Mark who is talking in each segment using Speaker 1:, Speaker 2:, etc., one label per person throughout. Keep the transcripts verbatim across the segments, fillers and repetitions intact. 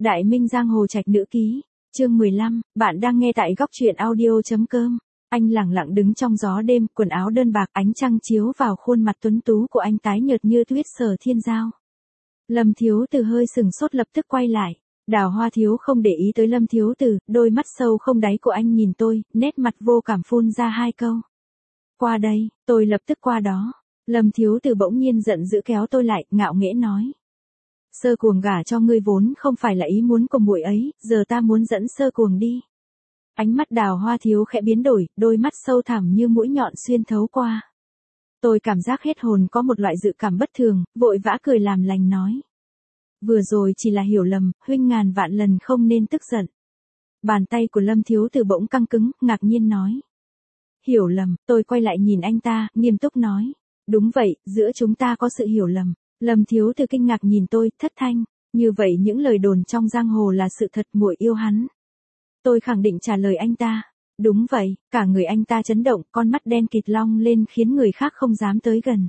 Speaker 1: Đại Minh Giang Hồ Trạch Nữ Ký, chương mười lăm, bạn đang nghe tại góc truyện audio.com. Anh lặng lặng đứng trong gió đêm, quần áo đơn bạc, ánh trăng chiếu vào khuôn mặt tuấn tú của anh tái nhợt như tuyết Sở Thiên Giao. Lâm Thiếu Từ hơi sừng sốt lập tức quay lại. Đào Hoa Thiếu không để ý tới Lâm Thiếu Từ, đôi mắt sâu không đáy của anh nhìn tôi, nét mặt vô cảm phun ra hai câu. Qua đây, tôi lập tức qua đó. Lâm Thiếu Từ bỗng nhiên giận dữ kéo tôi lại, ngạo nghễ nói. Sơ Cuồng gả cho ngươi vốn không phải là ý muốn của muội ấy, giờ ta muốn dẫn Sơ Cuồng đi. Ánh mắt Đào Hoa Thiếu khẽ biến đổi, đôi mắt sâu thẳm như mũi nhọn xuyên thấu qua. Tôi cảm giác hết hồn, có một loại dự cảm bất thường, vội vã cười làm lành nói. Vừa rồi chỉ là hiểu lầm, huynh ngàn vạn lần không nên tức giận. Bàn tay của Lâm Thiếu Từ bỗng căng cứng, ngạc nhiên nói. Hiểu lầm, tôi quay lại nhìn anh ta, nghiêm túc nói. Đúng vậy, giữa chúng ta có sự hiểu lầm. Lâm Thiếu Từ kinh ngạc nhìn tôi, thất thanh. Như vậy những lời đồn trong giang hồ là sự thật, muội yêu hắn. Tôi khẳng định trả lời anh ta. Đúng vậy, cả người anh ta chấn động, con mắt đen kịt long lên khiến người khác không dám tới gần.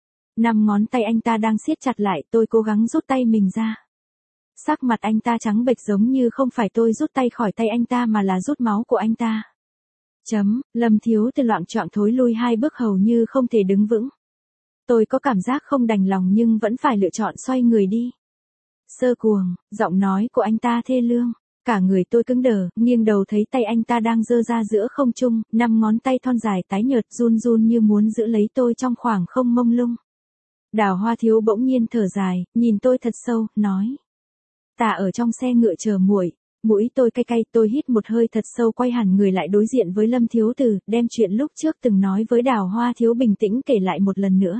Speaker 1: Năm ngón tay anh ta đang siết chặt lại, tôi cố gắng rút tay mình ra. Sắc mặt anh ta trắng bệch giống như không phải tôi rút tay khỏi tay anh ta mà là rút máu của anh ta. Chấm, Lâm Thiếu Từ loạng choạng thối lui hai bước hầu như không thể đứng vững. Tôi có cảm giác không đành lòng nhưng vẫn phải lựa chọn xoay người đi. Sơ Cuồng, giọng nói của anh ta thê lương. Cả người tôi cứng đờ, nghiêng đầu thấy tay anh ta đang giơ ra giữa không trung, năm ngón tay thon dài tái nhợt run run như muốn giữ lấy tôi trong khoảng không mông lung. Đào Hoa Thiếu bỗng nhiên thở dài, nhìn tôi thật sâu, nói. Ta ở trong xe ngựa chờ muội. Mũi tôi cay cay, tôi hít một hơi thật sâu, quay hẳn người lại đối diện với Lâm Thiếu Từ, đem chuyện lúc trước từng nói với Đào Hoa Thiếu bình tĩnh kể lại một lần nữa.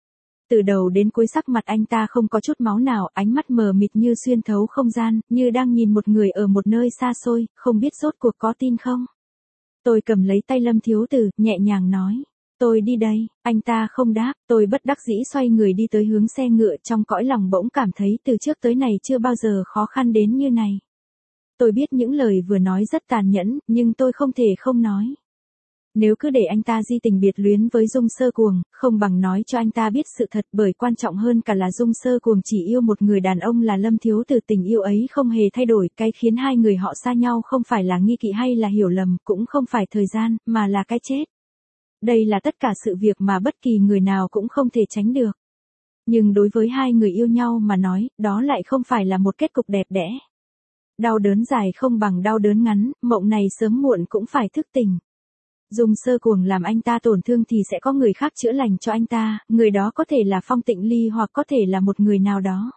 Speaker 1: Từ đầu đến cuối sắc mặt anh ta không có chút máu nào, ánh mắt mờ mịt như xuyên thấu không gian, như đang nhìn một người ở một nơi xa xôi, không biết rốt cuộc có tin không. Tôi cầm lấy tay Lâm Thiếu Từ, nhẹ nhàng nói. Tôi đi đây, anh ta không đáp, tôi bất đắc dĩ xoay người đi tới hướng xe ngựa, trong cõi lòng bỗng cảm thấy từ trước tới này chưa bao giờ khó khăn đến như này. Tôi biết những lời vừa nói rất tàn nhẫn, nhưng tôi không thể không nói. Nếu cứ để anh ta di tình biệt luyến với Dung Sơ Cuồng, không bằng nói cho anh ta biết sự thật, bởi quan trọng hơn cả là Dung Sơ Cuồng chỉ yêu một người đàn ông là Lâm Thiếu Từ, tình yêu ấy không hề thay đổi, cái khiến hai người họ xa nhau không phải là nghi kỵ hay là hiểu lầm, cũng không phải thời gian, mà là cái chết. Đây là tất cả sự việc mà bất kỳ người nào cũng không thể tránh được. Nhưng đối với hai người yêu nhau mà nói, đó lại không phải là một kết cục đẹp đẽ. Đau đớn dài không bằng đau đớn ngắn, mộng này sớm muộn cũng phải thức tỉnh. Dung Sơ Cuồng làm anh ta tổn thương thì sẽ có người khác chữa lành cho anh ta, người đó có thể là Phong Tịnh Ly hoặc có thể là một người nào đó.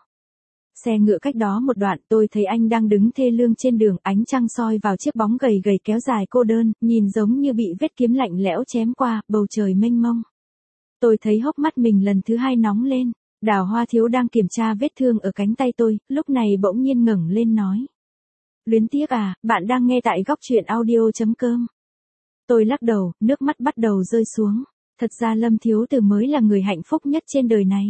Speaker 1: Xe ngựa cách đó một đoạn, tôi thấy anh đang đứng thê lương trên đường, ánh trăng soi vào chiếc bóng gầy gầy kéo dài cô đơn, nhìn giống như bị vết kiếm lạnh lẽo chém qua, bầu trời mênh mông. Tôi thấy hốc mắt mình lần thứ hai nóng lên. Đào Hoa Thiếu đang kiểm tra vết thương ở cánh tay tôi, lúc này bỗng nhiên ngẩng lên nói. Luyến tiếc à, bạn đang nghe tại góc truyện audio.com. Tôi lắc đầu, nước mắt bắt đầu rơi xuống. Thật ra Lâm Thiếu Từ mới là người hạnh phúc nhất trên đời này.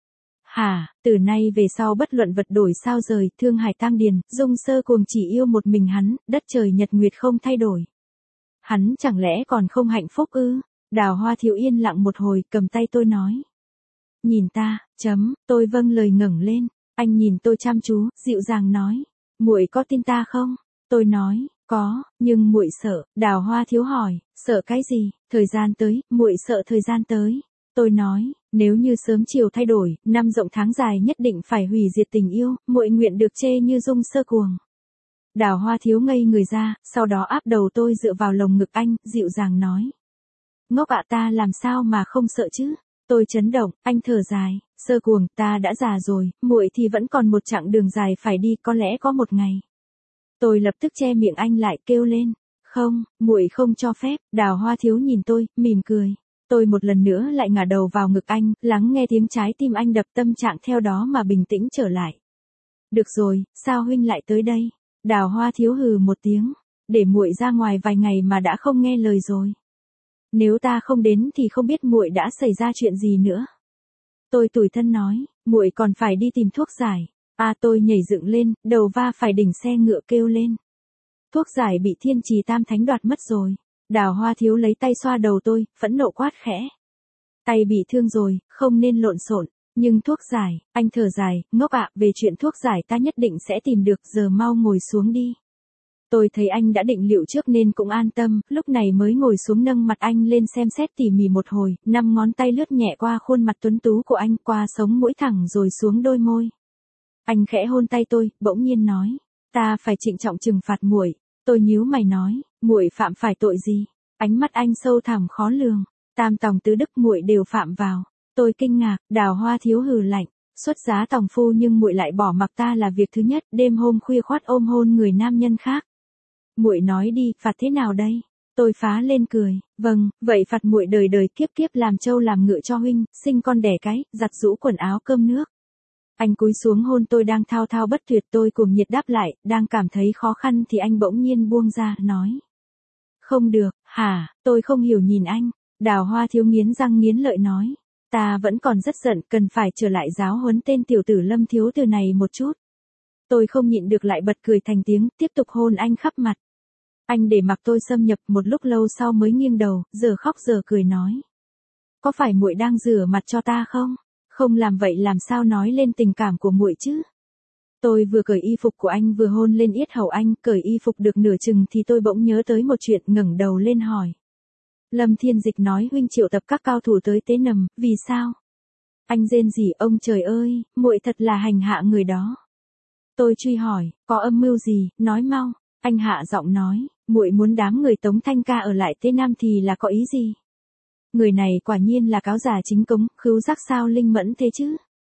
Speaker 1: Hả, từ nay về sau bất luận vật đổi sao rời, thương hải tang điền, Dung Sơ Cuồng chỉ yêu một mình hắn, đất trời nhật nguyệt không thay đổi. Hắn chẳng lẽ còn không hạnh phúc ư? Đào Hoa Thiếu yên lặng một hồi, cầm tay tôi nói. Nhìn ta, chấm, tôi vâng lời ngẩng lên. Anh nhìn tôi chăm chú, dịu dàng nói. Muội có tin ta không? Tôi nói. Có, nhưng muội sợ. Đào Hoa Thiếu hỏi, sợ cái gì? Thời gian tới, muội sợ thời gian tới. Tôi nói, nếu như sớm chiều thay đổi, năm rộng tháng dài nhất định phải hủy diệt tình yêu, muội nguyện được chê như Dung Sơ Cuồng. Đào Hoa Thiếu ngây người ra, sau đó áp đầu tôi dựa vào lồng ngực anh, dịu dàng nói. Ngốc ạ, ta làm sao mà không sợ chứ? Tôi chấn động, anh thở dài, Sơ Cuồng, ta đã già rồi, muội thì vẫn còn một chặng đường dài phải đi, có lẽ có một ngày. Tôi lập tức che miệng anh lại, kêu lên. Không, muội không cho phép. Đào Hoa Thiếu nhìn tôi, mỉm cười. Tôi một lần nữa lại ngả đầu vào ngực anh, lắng nghe tiếng trái tim anh đập, tâm trạng theo đó mà bình tĩnh trở lại. Được rồi, sao huynh lại tới đây? Đào Hoa Thiếu hừ một tiếng. Để muội ra ngoài vài ngày mà đã không nghe lời rồi. Nếu ta không đến thì không biết muội đã xảy ra chuyện gì nữa. Tôi tủi thân nói, muội còn phải đi tìm thuốc giải. À, tôi nhảy dựng lên, đầu va phải đỉnh xe ngựa, kêu lên. Thuốc giải bị Thiên Trì Tam Thánh đoạt mất rồi. Đào Hoa Thiếu lấy tay xoa đầu tôi, phẫn nộ quát khẽ. Tay bị thương rồi, không nên lộn xộn. Nhưng thuốc giải, anh thở dài, ngốc ạ, về chuyện thuốc giải ta nhất định sẽ tìm được, giờ mau ngồi xuống đi. Tôi thấy anh đã định liệu trước nên cũng an tâm, lúc này mới ngồi xuống nâng mặt anh lên xem xét tỉ mỉ một hồi, năm ngón tay lướt nhẹ qua khuôn mặt tuấn tú của anh, qua sống mũi thẳng rồi xuống đôi môi. Anh khẽ hôn tay tôi, bỗng nhiên nói, ta phải trịnh trọng trừng phạt muội. Tôi nhíu mày nói, muội phạm phải tội gì? Ánh mắt anh sâu thẳm khó lường, tam tòng tứ đức muội đều phạm vào. Tôi kinh ngạc, Đào Hoa Thiếu hừ lạnh, xuất giá tòng phu nhưng muội lại bỏ mặc ta là việc thứ nhất, đêm hôm khuya khoắt ôm hôn người nam nhân khác. Muội nói đi, phạt thế nào đây? Tôi phá lên cười, vâng, vậy phạt muội đời đời kiếp kiếp làm trâu làm ngựa cho huynh, sinh con đẻ cái, giặt giũ quần áo cơm nước. Anh cúi xuống hôn tôi đang thao thao bất tuyệt, tôi cuồng nhiệt đáp lại, đang cảm thấy khó khăn thì anh bỗng nhiên buông ra, nói. Không được, hả, tôi không hiểu nhìn anh. Đào Hoa Thiếu nghiến răng nghiến lợi nói. Ta vẫn còn rất giận, cần phải trở lại giáo huấn tên tiểu tử Lâm thiếu từ này một chút. Tôi không nhịn được lại bật cười thành tiếng, tiếp tục hôn anh khắp mặt. Anh để mặc tôi xâm nhập, một lúc lâu sau mới nghiêng đầu, giờ khóc giờ cười nói. Có phải muội đang rửa mặt cho ta không? Không làm vậy làm sao nói lên tình cảm của muội chứ? Tôi vừa cởi y phục của anh vừa hôn lên yết hầu anh, cởi y phục được nửa chừng thì tôi bỗng nhớ tới một chuyện, ngẩng đầu lên hỏi. Lâm Thiên Dịch nói huynh triệu tập các cao thủ tới tế nầm, vì sao? Anh rên rỉ, ông trời ơi, muội thật là hành hạ người đó. Tôi truy hỏi, có âm mưu gì, nói mau. Anh hạ giọng nói, muội muốn đám người Tống Thanh Ca ở lại Tế Nam thì là có ý gì? Người này quả nhiên là cáo giả chính cống, khứu giác sao linh mẫn thế chứ?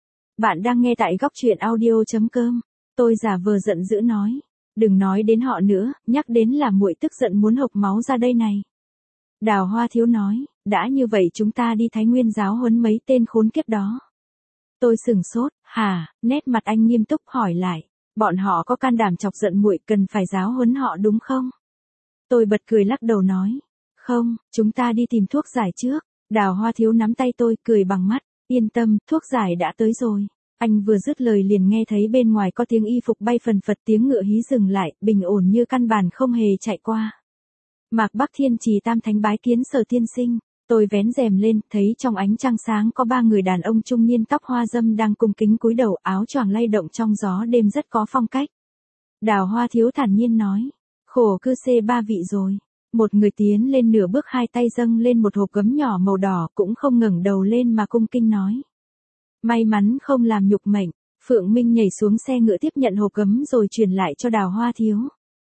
Speaker 1: Bạn đang nghe tại góc truyện audio.com. Tôi giả vờ giận dữ nói, đừng nói đến họ nữa, nhắc đến là muội tức giận muốn hộc máu ra đây này. Đào Hoa Thiếu nói, đã như vậy chúng ta đi Thái Nguyên giáo huấn mấy tên khốn kiếp đó. Tôi sửng sốt, hả, nét mặt anh nghiêm túc hỏi lại, bọn họ có can đảm chọc giận muội, cần phải giáo huấn họ đúng không? Tôi bật cười lắc đầu nói, không, chúng ta đi tìm thuốc giải trước. Đào Hoa Thiếu nắm tay tôi, cười bằng mắt, yên tâm, thuốc giải đã tới rồi. Anh vừa dứt lời liền nghe thấy bên ngoài có tiếng y phục bay phần phật, tiếng ngựa hí dừng lại, bình ổn như căn bản không hề chạy qua. Mạc Bắc Thiên Trì Tam Thánh bái kiến Sở tiên sinh. Tôi vén rèm lên, thấy trong ánh trăng sáng có ba người đàn ông trung niên tóc hoa dâm đang cung kính cúi đầu, áo choàng lay động trong gió đêm rất có phong cách. Đào Hoa Thiếu thản nhiên nói, khổ cư xê ba vị rồi. Một người tiến lên nửa bước, hai tay dâng lên một hộp gấm nhỏ màu đỏ, cũng không ngẩng đầu lên mà cung kinh nói. May mắn không làm nhục mệnh. Phượng Minh nhảy xuống xe ngựa tiếp nhận hộp gấm rồi truyền lại cho Đào Hoa Thiếu.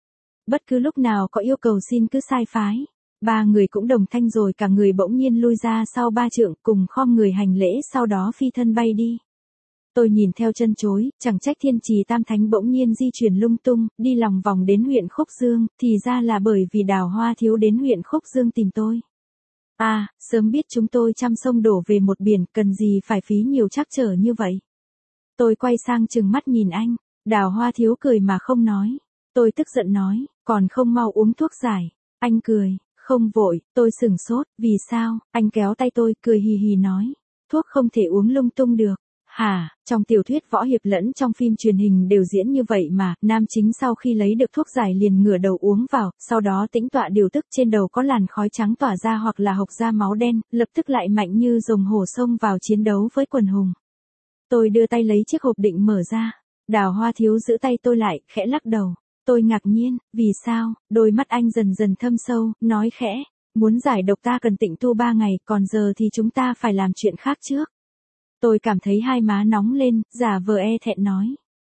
Speaker 1: Bất cứ lúc nào có yêu cầu xin cứ sai phái. Ba người cũng đồng thanh rồi cả người bỗng nhiên lui ra sau ba trượng, cùng khom người hành lễ, sau đó phi thân bay đi. Tôi nhìn theo chân chối, chẳng trách Thiên Trì Tam Thánh bỗng nhiên di chuyển lung tung, đi lòng vòng đến huyện Khúc Dương, thì ra là bởi vì Đào Hoa Thiếu đến huyện Khúc Dương tìm tôi. À, sớm biết chúng tôi trăm sông đổ về một biển, cần gì phải phí nhiều trắc trở như vậy. Tôi quay sang trừng mắt nhìn anh, Đào Hoa Thiếu cười mà không nói. Tôi tức giận nói, còn không mau uống thuốc giải. Anh cười, không vội. Tôi sửng sốt, vì sao? Anh kéo tay tôi, cười hì hì nói, thuốc không thể uống lung tung được. Hả, trong tiểu thuyết võ hiệp lẫn trong phim truyền hình đều diễn như vậy mà, nam chính sau khi lấy được thuốc giải liền ngửa đầu uống vào, sau đó tĩnh tọa điều tức, trên đầu có làn khói trắng tỏa ra hoặc là hộc ra máu đen, lập tức lại mạnh như rồng hổ xông vào chiến đấu với quần hùng. Tôi đưa tay lấy chiếc hộp định mở ra. Đào Hoa Thiếu giữ tay tôi lại, khẽ lắc đầu. Tôi ngạc nhiên, vì sao? Đôi mắt anh dần dần thâm sâu, nói khẽ, muốn giải độc ta cần tịnh tu ba ngày, còn giờ thì chúng ta phải làm chuyện khác trước. Tôi cảm thấy hai má nóng lên, giả vờ e thẹn nói.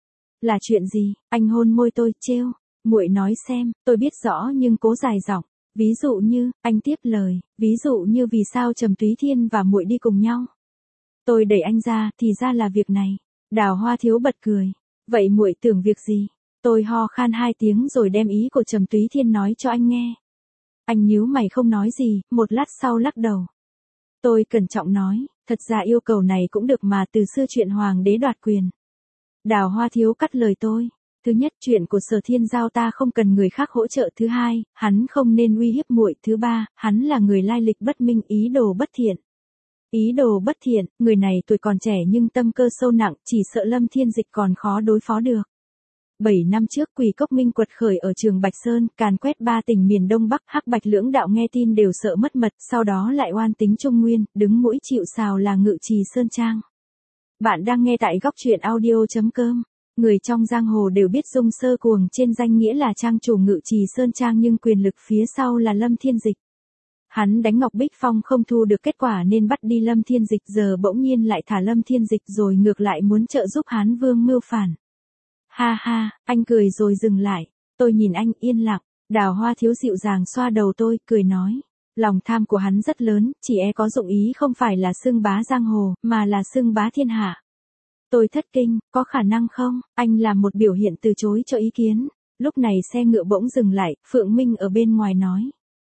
Speaker 1: Là chuyện gì? Anh hôn môi tôi, trêu. Muội nói xem. Tôi biết rõ nhưng cố dài giọng. Ví dụ như, anh tiếp lời, ví dụ như vì sao Trầm Túy Thiên và muội đi cùng nhau. Tôi đẩy anh ra, thì ra là việc này. Đào Hoa Thiếu bật cười. Vậy muội tưởng việc gì? Tôi ho khan hai tiếng rồi đem ý của Trầm Túy Thiên nói cho anh nghe. Anh nhíu mày không nói gì, một lát sau lắc đầu. Tôi cẩn trọng nói, thật ra yêu cầu này cũng được mà, từ xưa chuyện hoàng đế đoạt quyền. Đào Hoa Thiếu cắt lời tôi. Thứ nhất, chuyện của Sở Thiên Giao ta không cần người khác hỗ trợ. Thứ hai, hắn không nên uy hiếp muội. Thứ ba, hắn là người lai lịch bất minh, ý đồ bất thiện. Ý đồ bất thiện, người này tuổi còn trẻ nhưng tâm cơ sâu nặng, chỉ sợ Lâm Thiên Dịch còn khó đối phó được. Bảy năm trước Quỷ Cốc Minh quật khởi ở Trường Bạch Sơn, càn quét ba tỉnh miền Đông Bắc, Hắc Bạch lưỡng đạo nghe tin đều sợ mất mật, sau đó lại oan tính Trung Nguyên, đứng mũi chịu sào là Ngự Trì Sơn Trang. Bạn đang nghe tại góc truyện audio.com. Người trong giang hồ đều biết Dung Sơ Cuồng trên danh nghĩa là trang chủ Ngự Trì Sơn Trang nhưng quyền lực phía sau là Lâm Thiên Dịch. Hắn đánh Ngọc Bích Phong không thu được kết quả nên bắt đi Lâm Thiên Dịch, giờ bỗng nhiên lại thả Lâm Thiên Dịch rồi ngược lại muốn trợ giúp Hán Vương mưu phản. Ha ha, anh cười rồi dừng lại. Tôi nhìn anh yên lặng. Đào Hoa Thiếu dịu dàng xoa đầu tôi, cười nói. Lòng tham của hắn rất lớn, chỉ e có dụng ý không phải là xưng bá giang hồ, mà là xưng bá thiên hạ. Tôi thất kinh, có khả năng không? Anh làm một biểu hiện từ chối cho ý kiến. Lúc này xe ngựa bỗng dừng lại, Phượng Minh ở bên ngoài nói.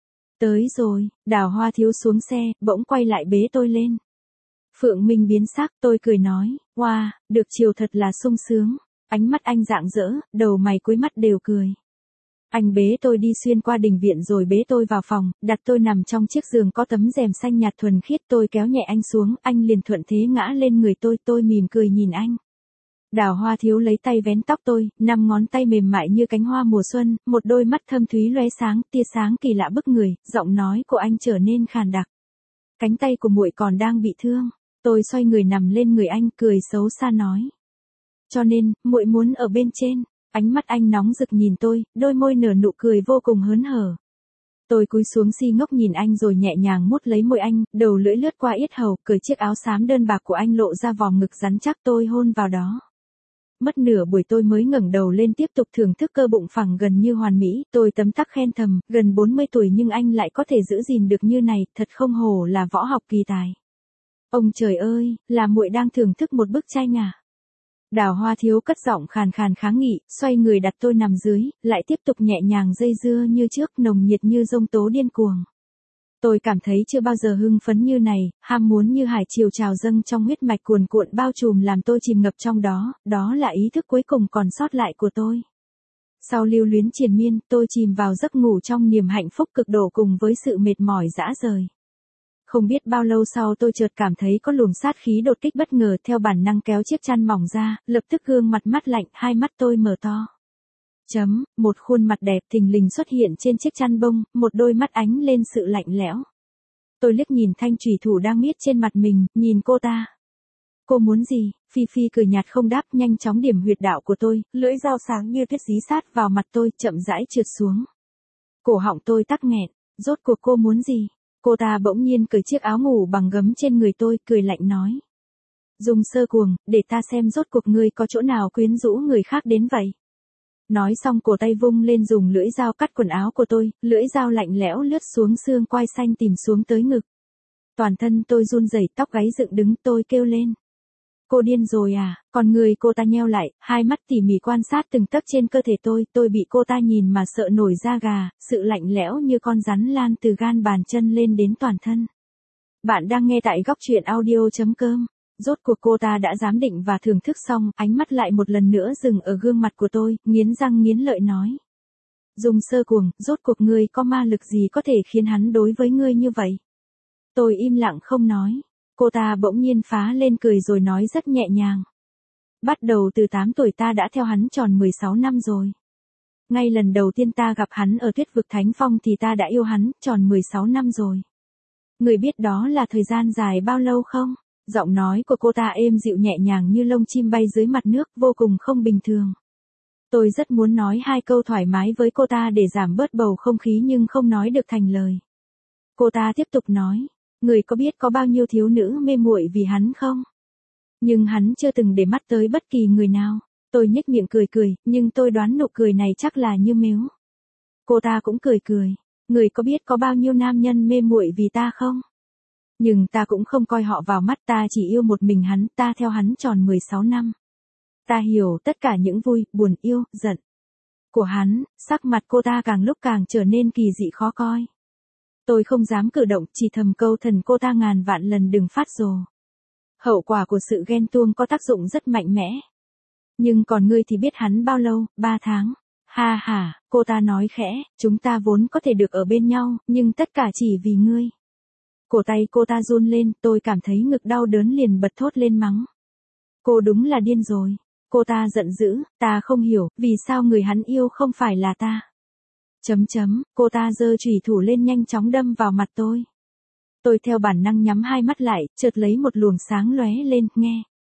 Speaker 1: Tới rồi, Đào Hoa Thiếu xuống xe, bỗng quay lại bế tôi lên. Phượng Minh biến sắc, tôi cười nói, wow, được chiều thật là sung sướng. Ánh mắt anh rạng rỡ, đầu mày cuối mắt đều cười. Anh bế tôi đi xuyên qua đình viện rồi bế tôi vào phòng, đặt tôi nằm trong chiếc giường có tấm rèm xanh nhạt thuần khiết, tôi kéo nhẹ anh xuống, anh liền thuận thế ngã lên người tôi, tôi mỉm cười nhìn anh. Đào Hoa Thiếu lấy tay vén tóc tôi, năm ngón tay mềm mại như cánh hoa mùa xuân, một đôi mắt thâm thúy lóe sáng, tia sáng kỳ lạ bức người, giọng nói của anh trở nên khàn đặc. Cánh tay của muội còn đang bị thương, tôi xoay người nằm lên người anh, cười xấu xa nói. Cho nên, muội muốn ở bên trên. Ánh mắt anh nóng rực nhìn tôi, đôi môi nở nụ cười vô cùng hớn hở. Tôi cúi xuống si ngốc nhìn anh rồi nhẹ nhàng mút lấy môi anh, đầu lưỡi lướt qua yết hầu, cởi chiếc áo xám đơn bạc của anh lộ ra vòng ngực rắn chắc, tôi hôn vào đó. Mất nửa buổi tôi mới ngẩng đầu lên tiếp tục thưởng thức cơ bụng phẳng gần như hoàn mỹ, tôi tấm tắc khen thầm, gần bốn mươi tuổi nhưng anh lại có thể giữ gìn được như này, thật không hổ là võ học kỳ tài. Ông trời ơi, là muội đang thưởng thức một bức tranh à? Đào Hoa Thiếu cất giọng khàn khàn kháng nghị, xoay người đặt tôi nằm dưới, lại tiếp tục nhẹ nhàng dây dưa như trước, nồng nhiệt như giông tố điên cuồng. Tôi cảm thấy chưa bao giờ hưng phấn như này, ham muốn như hải triều trào dâng trong huyết mạch cuồn cuộn bao trùm làm tôi chìm ngập trong đó, đó là ý thức cuối cùng còn sót lại của tôi. Sau lưu luyến triền miên, tôi chìm vào giấc ngủ trong niềm hạnh phúc cực độ cùng với sự mệt mỏi dã rời. Không biết bao lâu sau tôi chợt cảm thấy có luồng sát khí đột kích bất ngờ, theo bản năng kéo chiếc chăn mỏng ra, lập tức gương mặt mắt lạnh, hai mắt tôi mở to. Chấm, một khuôn mặt đẹp thình lình xuất hiện trên chiếc chăn bông, một đôi mắt ánh lên sự lạnh lẽo. Tôi liếc nhìn thanh chủy thủ đang miết trên mặt mình, nhìn cô ta. Cô muốn gì? Phi Phi cười nhạt không đáp, nhanh chóng điểm huyệt đạo của tôi, lưỡi dao sáng như tuyết dí sát vào mặt tôi, chậm rãi trượt xuống. Cổ họng tôi tắc nghẹn, rốt cuộc cô muốn gì? Cô ta bỗng nhiên cởi chiếc áo ngủ bằng gấm trên người tôi, cười lạnh nói. Dung Sơ Cuồng, để ta xem rốt cuộc ngươi có chỗ nào quyến rũ người khác đến vậy. Nói xong cổ tay vung lên dùng lưỡi dao cắt quần áo của tôi, lưỡi dao lạnh lẽo lướt xuống xương quai xanh tìm xuống tới ngực. Toàn thân tôi run rẩy, tóc gáy dựng đứng, tôi kêu lên. Cô điên rồi à? Còn người cô ta nheo lại, hai mắt tỉ mỉ quan sát từng tấc trên cơ thể tôi, tôi bị cô ta nhìn mà sợ nổi da gà, sự lạnh lẽo như con rắn lan từ gan bàn chân lên đến toàn thân. Bạn đang nghe tại góc truyện audio.com. Rốt cuộc cô ta đã giám định và thưởng thức xong, ánh mắt lại một lần nữa dừng ở gương mặt của tôi, nghiến răng nghiến lợi nói. Dung Sơ Cuồng, rốt cuộc ngươi có ma lực gì có thể khiến hắn đối với ngươi như vậy? Tôi im lặng không nói. Cô ta bỗng nhiên phá lên cười rồi nói rất nhẹ nhàng. Bắt đầu từ tám tuổi ta đã theo hắn tròn mười sáu năm rồi. Ngay lần đầu tiên ta gặp hắn ở Tuyết Vực Thánh Phong thì ta đã yêu hắn, tròn mười sáu năm rồi. Người biết đó là thời gian dài bao lâu không? Giọng nói của cô ta êm dịu nhẹ nhàng như lông chim bay dưới mặt nước, vô cùng không bình thường. Tôi rất muốn nói hai câu thoải mái với cô ta để giảm bớt bầu không khí nhưng không nói được thành lời. Cô ta tiếp tục nói. Người có biết có bao nhiêu thiếu nữ mê muội vì hắn không? Nhưng hắn chưa từng để mắt tới bất kỳ người nào. Tôi nhếch miệng cười cười, nhưng tôi đoán nụ cười này chắc là như mếu. Cô ta cũng cười cười. Người có biết có bao nhiêu nam nhân mê muội vì ta không? Nhưng ta cũng không coi họ vào mắt, ta chỉ yêu một mình hắn, ta theo hắn tròn mười sáu năm. Ta hiểu tất cả những vui, buồn, yêu, giận của hắn. Sắc mặt cô ta càng lúc càng trở nên kỳ dị khó coi. Tôi không dám cử động, chỉ thầm câu thần cô ta ngàn vạn lần đừng phát rồ. Hậu quả của sự ghen tuông có tác dụng rất mạnh mẽ. Nhưng còn ngươi thì biết hắn bao lâu, ba tháng. Ha ha, cô ta nói khẽ, chúng ta vốn có thể được ở bên nhau, nhưng tất cả chỉ vì ngươi. Cổ tay cô ta run lên, tôi cảm thấy ngực đau đớn liền bật thốt lên mắng. Cô đúng là điên rồi. Cô ta giận dữ, ta không hiểu, vì sao người hắn yêu không phải là ta. Chấm chấm, cô ta giơ chủy thủ lên nhanh chóng đâm vào mặt tôi. Tôi theo bản năng nhắm hai mắt lại, chợt lấy một luồng sáng lóe lên, nghe.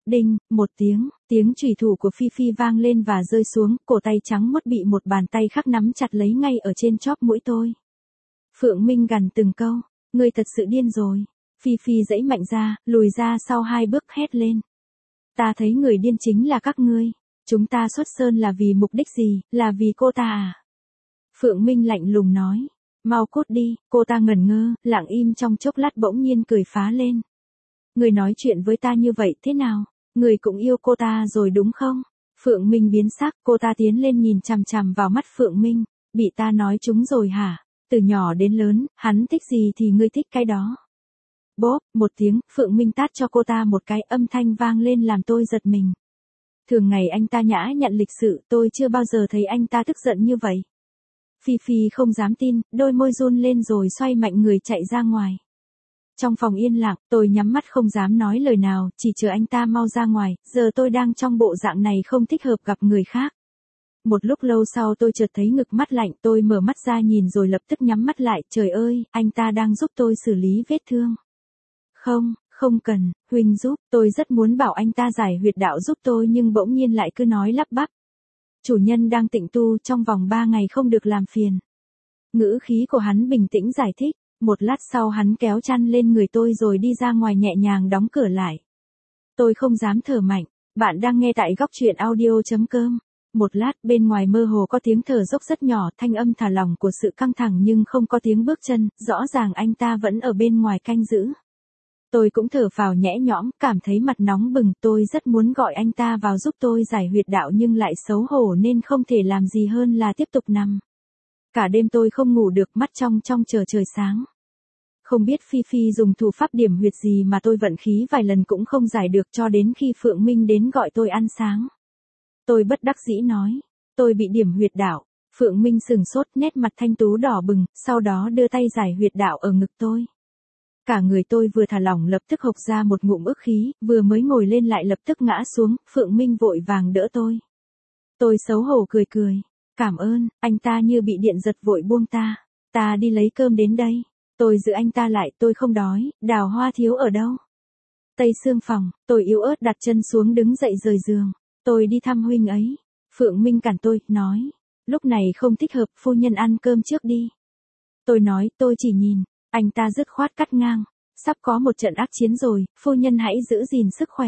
Speaker 1: Đinh, một tiếng, tiếng chùy thủ của Phi Phi vang lên và rơi xuống, cổ tay trắng muốt bị một bàn tay khác nắm chặt lấy ngay ở trên chóp mũi tôi. Phượng Minh gằn từng câu, ngươi thật sự điên rồi. Phi Phi giãy mạnh ra, lùi ra sau hai bước hét lên. Ta thấy người điên chính là các ngươi. Chúng ta xuất sơn là vì mục đích gì, là vì cô ta à? Phượng Minh lạnh lùng nói. Mau cút đi, cô ta ngẩn ngơ, lặng im trong chốc lát bỗng nhiên cười phá lên. Người nói chuyện với ta như vậy thế nào? Người cũng yêu cô ta rồi đúng không? Phượng Minh biến sắc, cô ta tiến lên nhìn chằm chằm vào mắt Phượng Minh. Bị ta nói trúng rồi hả? Từ nhỏ đến lớn, hắn thích gì thì ngươi thích cái đó. Bốp, một tiếng, Phượng Minh tát cho cô ta một cái, âm thanh vang lên làm tôi giật mình. Thường ngày anh ta nhã nhặn lịch sự, tôi chưa bao giờ thấy anh ta tức giận như vậy. Phi Phi không dám tin, đôi môi run lên rồi xoay mạnh người chạy ra ngoài. Trong phòng yên lặng, tôi nhắm mắt không dám nói lời nào, chỉ chờ anh ta mau ra ngoài, giờ tôi đang trong bộ dạng này không thích hợp gặp người khác. Một lúc lâu sau tôi chợt thấy ngực mắt lạnh, tôi mở mắt ra nhìn rồi lập tức nhắm mắt lại, trời ơi, anh ta đang giúp tôi xử lý vết thương. Không, không cần, Huynh giúp, tôi rất muốn bảo anh ta giải huyệt đạo giúp tôi nhưng bỗng nhiên lại cứ nói lắp bắp. Chủ nhân đang tịnh tu, trong vòng ba ngày không được làm phiền. Ngữ khí của hắn bình tĩnh giải thích, một lát sau hắn kéo chăn lên người tôi rồi đi ra ngoài nhẹ nhàng đóng cửa lại. Tôi không dám thở mạnh, bạn đang nghe tại góc truyện audio.com. Một lát bên ngoài mơ hồ có tiếng thở dốc rất nhỏ, thanh âm thả lỏng của sự căng thẳng nhưng không có tiếng bước chân, rõ ràng anh ta vẫn ở bên ngoài canh giữ. Tôi cũng thở phào nhẽ nhõm, cảm thấy mặt nóng bừng, tôi rất muốn gọi anh ta vào giúp tôi giải huyệt đạo nhưng lại xấu hổ nên không thể làm gì hơn là tiếp tục nằm. Cả đêm tôi không ngủ được, mắt trong trong chờ trời sáng. Không biết Phi Phi dùng thủ pháp điểm huyệt gì mà tôi vận khí vài lần cũng không giải được cho đến khi Phượng Minh đến gọi tôi ăn sáng. Tôi bất đắc dĩ nói, tôi bị điểm huyệt đạo. Phượng Minh sừng sốt, nét mặt thanh tú đỏ bừng, sau đó đưa tay giải huyệt đạo ở ngực tôi. Cả người tôi vừa thả lỏng lập tức hộc ra một ngụm ức khí, vừa mới ngồi lên lại lập tức ngã xuống, Phượng Minh vội vàng đỡ tôi. Tôi xấu hổ cười cười, cảm ơn, anh ta như bị điện giật vội buông ta, ta đi lấy cơm đến đây. Tôi giữ anh ta lại, tôi không đói, Đào Hoa thiếu ở đâu? Tây Sương phòng, tôi yếu ớt đặt chân xuống đứng dậy rời giường, tôi đi thăm huynh ấy. Phượng Minh cản tôi, nói, lúc này không thích hợp, phu nhân ăn cơm trước đi. Tôi nói, tôi chỉ nhìn. Anh ta dứt khoát cắt ngang, sắp có một trận ác chiến rồi, phu nhân hãy giữ gìn sức khỏe.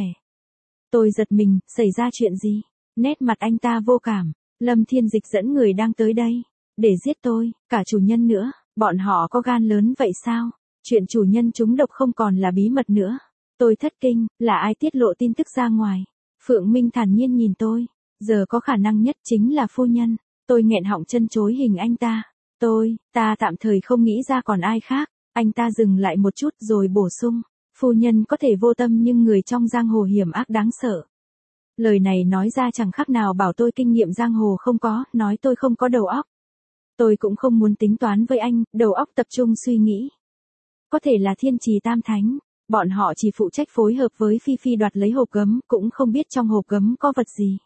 Speaker 1: Tôi giật mình, xảy ra chuyện gì? Nét mặt anh ta vô cảm, Lâm Thiên Dịch dẫn người đang tới đây, để giết tôi, cả chủ nhân nữa, bọn họ có gan lớn vậy sao? Chuyện chủ nhân trúng độc không còn là bí mật nữa. Tôi thất kinh, là ai tiết lộ tin tức ra ngoài? Phượng Minh thản nhiên nhìn tôi, giờ có khả năng nhất chính là phu nhân. Tôi nghẹn họng chân chối hình anh ta. Tôi, ta tạm thời không nghĩ ra còn ai khác. Anh ta dừng lại một chút rồi bổ sung, phu nhân có thể vô tâm nhưng người trong giang hồ hiểm ác đáng sợ. Lời này nói ra chẳng khác nào bảo tôi kinh nghiệm giang hồ không có, nói tôi không có đầu óc. Tôi cũng không muốn tính toán với anh, đầu óc tập trung suy nghĩ. Có thể là Thiên Trì Tam Thánh, bọn họ chỉ phụ trách phối hợp với Phi Phi đoạt lấy hộp gấm, cũng không biết trong hộp gấm có vật gì.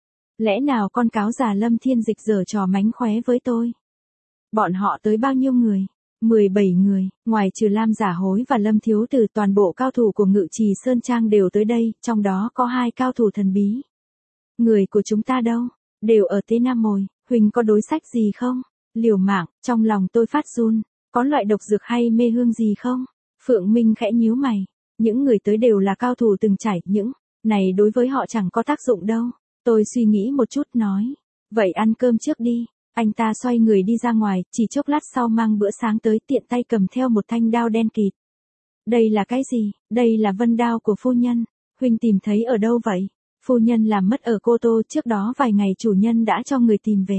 Speaker 1: Lẽ nào con cáo già Lâm Thiên Dịch giở trò mánh khóe với tôi? Bọn họ tới bao nhiêu người? mười bảy người, ngoài trừ Lam Giả Hối và Lâm Thiếu Từ, toàn bộ cao thủ của Ngự Trì Sơn Trang đều tới đây, trong đó có hai cao thủ thần bí. Người của chúng ta đâu? Đều ở Tế Nam Mồi, Huỳnh có đối sách gì không? Liều mạng, trong lòng tôi phát run, có loại độc dược hay mê hương gì không? Phượng Minh khẽ nhíu mày, những người tới đều là cao thủ từng trải, những này đối với họ chẳng có tác dụng đâu. Tôi suy nghĩ một chút nói, vậy ăn cơm trước đi. Anh ta xoay người đi ra ngoài, chỉ chốc lát sau mang bữa sáng tới, tiện tay cầm theo một thanh đao đen kịt. Đây là cái gì? Đây là vân đao của phu nhân. Huynh tìm thấy ở đâu vậy? Phu nhân làm mất ở Cô Tô, trước đó vài ngày chủ nhân đã cho người tìm về.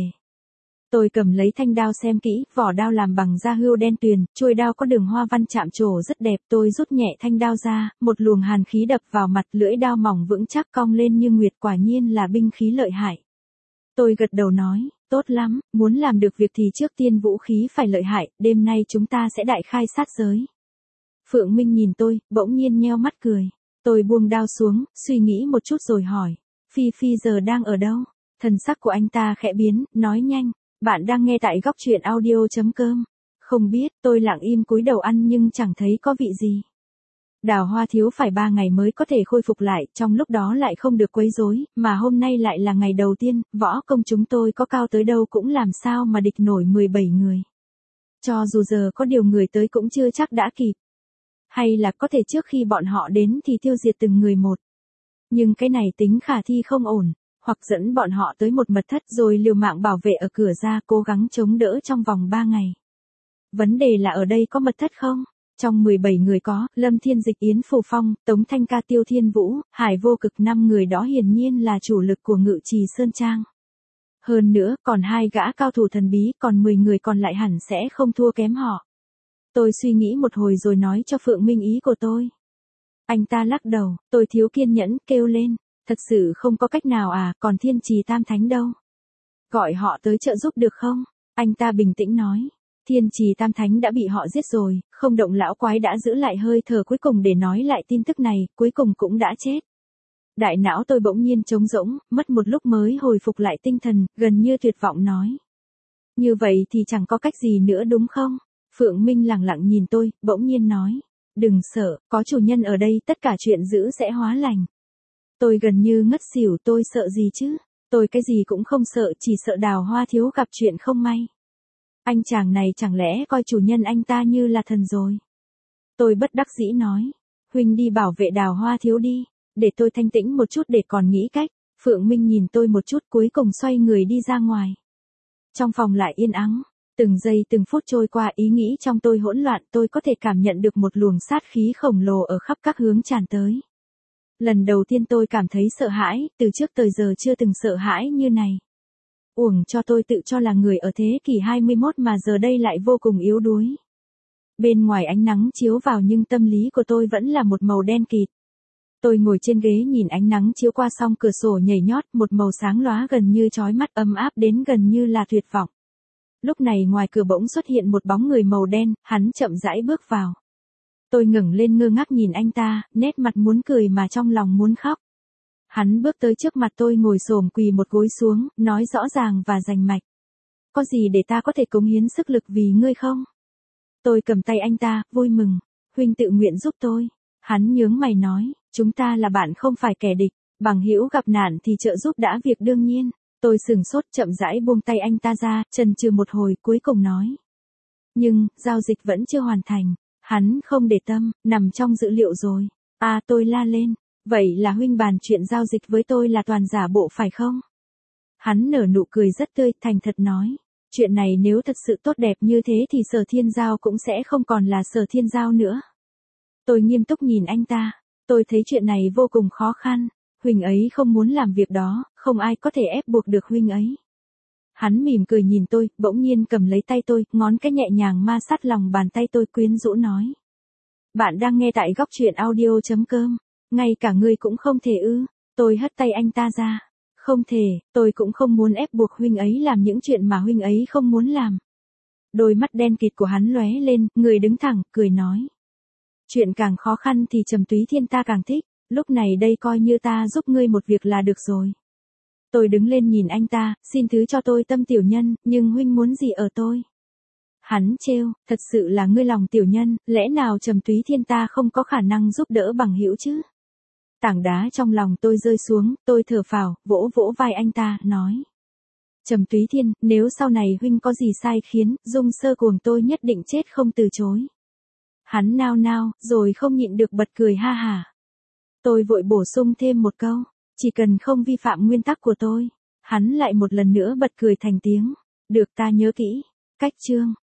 Speaker 1: Tôi cầm lấy thanh đao xem kỹ, vỏ đao làm bằng da hươu đen tuyền, chuôi đao có đường hoa văn chạm trổ rất đẹp. Tôi rút nhẹ thanh đao ra, một luồng hàn khí đập vào mặt, lưỡi đao mỏng vững chắc cong lên như nguyệt, quả nhiên là binh khí lợi hại. Tôi gật đầu nói, tốt lắm, muốn làm được việc thì trước tiên vũ khí phải lợi hại, đêm nay chúng ta sẽ đại khai sát giới. Phượng Minh nhìn tôi, bỗng nhiên nheo mắt cười. Tôi buông đao xuống, suy nghĩ một chút rồi hỏi, Phi Phi giờ đang ở đâu? Thần sắc của anh ta khẽ biến, nói nhanh, bạn đang nghe tại góc truyện audio.com. Không biết, tôi lặng im cúi đầu ăn nhưng chẳng thấy có vị gì. Đào Hoa Thiếu phải ba ngày mới có thể khôi phục lại, trong lúc đó lại không được quấy rối, mà hôm nay lại là ngày đầu tiên, võ công chúng tôi có cao tới đâu cũng làm sao mà địch nổi mười bảy người. Cho dù giờ có điều người tới cũng chưa chắc đã kịp. Hay là có thể trước khi bọn họ đến thì tiêu diệt từng người một. Nhưng cái này tính khả thi không ổn, hoặc dẫn bọn họ tới một mật thất rồi liều mạng bảo vệ ở cửa ra cố gắng chống đỡ trong vòng ba ngày. Vấn đề là ở đây có mật thất không? Trong mười bảy người có, Lâm Thiên Dịch, Yến Phù Phong, Tống Thanh Ca, Tiêu Thiên Vũ, Hải Vô Cực, năm người đó hiển nhiên là chủ lực của Ngự Trì Sơn Trang. Hơn nữa, còn hai gã cao thủ thần bí, còn mười người còn lại hẳn sẽ không thua kém họ. Tôi suy nghĩ một hồi rồi nói cho Phượng Minh ý của tôi. Anh ta lắc đầu, tôi thiếu kiên nhẫn, kêu lên, thật sự không có cách nào à, còn Thiên Trì Tam Thánh đâu? Gọi họ tới trợ giúp được không? Anh ta bình tĩnh nói. Thiên Trì Tam Thánh đã bị họ giết rồi, không động lão quái đã giữ lại hơi thở cuối cùng để nói lại tin tức này, cuối cùng cũng đã chết. Đại não tôi bỗng nhiên trống rỗng, mất một lúc mới hồi phục lại tinh thần, gần như tuyệt vọng nói. Như vậy thì chẳng có cách gì nữa đúng không? Phượng Minh lặng lặng nhìn tôi, bỗng nhiên nói. Đừng sợ, có chủ nhân ở đây tất cả chuyện dữ sẽ hóa lành. Tôi gần như ngất xỉu, tôi sợ gì chứ? Tôi cái gì cũng không sợ, chỉ sợ Đào Hoa Thiếu gặp chuyện không may. Anh chàng này chẳng lẽ coi chủ nhân anh ta như là thần rồi? Tôi bất đắc dĩ nói. Huynh đi bảo vệ Đào Hoa Thiếu đi, để tôi thanh tĩnh một chút để còn nghĩ cách. Phượng Minh nhìn tôi một chút cuối cùng xoay người đi ra ngoài. Trong phòng lại yên ắng. Từng giây từng phút trôi qua ý nghĩ trong tôi hỗn loạn, tôi có thể cảm nhận được một luồng sát khí khổng lồ ở khắp các hướng tràn tới. Lần đầu tiên tôi cảm thấy sợ hãi, từ trước tới giờ chưa từng sợ hãi như này. Uổng cho tôi tự cho là người ở thế kỷ hai mươi mốt mà giờ đây lại vô cùng yếu đuối. Bên ngoài ánh nắng chiếu vào nhưng tâm lý của tôi vẫn là một màu đen kịt. Tôi ngồi trên ghế nhìn ánh nắng chiếu qua song cửa sổ nhảy nhót, một màu sáng lóa gần như chói mắt, ấm áp đến gần như là tuyệt vọng. Lúc này ngoài cửa bỗng xuất hiện một bóng người màu đen, hắn chậm rãi bước vào. Tôi ngẩng lên ngơ ngác nhìn anh ta, nét mặt muốn cười mà trong lòng muốn khóc. Hắn bước tới trước mặt tôi ngồi xổm quỳ một gối xuống, nói rõ ràng và rành mạch. Có gì để ta có thể cống hiến sức lực vì ngươi không? Tôi cầm tay anh ta, vui mừng. Huynh tự nguyện giúp tôi. Hắn nhướng mày nói, chúng ta là bạn không phải kẻ địch, bằng hữu gặp nạn thì trợ giúp đã việc đương nhiên. Tôi sừng sốt chậm rãi buông tay anh ta ra, chần chừ một hồi cuối cùng nói. Nhưng, giao dịch vẫn chưa hoàn thành. Hắn không để tâm, nằm trong dữ liệu rồi. À tôi la lên. Vậy là huynh bàn chuyện giao dịch với tôi là toàn giả bộ phải không? Hắn nở nụ cười rất tươi, thành thật nói. Chuyện này nếu thật sự tốt đẹp như thế thì Sở Thiên Giao cũng sẽ không còn là Sở Thiên Giao nữa. Tôi nghiêm túc nhìn anh ta. Tôi thấy chuyện này vô cùng khó khăn. Huynh ấy không muốn làm việc đó, không ai có thể ép buộc được huynh ấy. Hắn mỉm cười nhìn tôi, bỗng nhiên cầm lấy tay tôi, ngón cái nhẹ nhàng ma sát lòng bàn tay tôi, quyến rũ nói. Bạn đang nghe tại góc truyện audio chấm com. Ngay cả ngươi cũng không thể ư? Tôi hất tay anh ta ra. Không thể, tôi cũng không muốn ép buộc huynh ấy làm những chuyện mà huynh ấy không muốn làm. Đôi mắt đen kịt của hắn lóe lên, người đứng thẳng, cười nói. Chuyện càng khó khăn thì Trầm Túy Thiên ta càng thích, lúc này đây coi như ta giúp ngươi một việc là được rồi. Tôi đứng lên nhìn anh ta, xin thứ cho tôi Tâm tiểu nhân, nhưng huynh muốn gì ở tôi? Hắn trêu, thật sự là ngươi lòng tiểu nhân, lẽ nào Trầm Túy Thiên ta không có khả năng giúp đỡ bằng hữu chứ? Tảng đá trong lòng tôi rơi xuống, tôi thở phào, vỗ vỗ vai anh ta, nói. Trầm Túy Thiên, nếu sau này huynh có gì sai khiến, Dung Sơ Cuồng tôi nhất định chết không từ chối. Hắn nao nao, rồi không nhịn được bật cười ha hả. Tôi vội bổ sung thêm một câu, chỉ cần không vi phạm nguyên tắc của tôi. Hắn lại một lần nữa bật cười thành tiếng. Được, ta nhớ kỹ. Cách chương.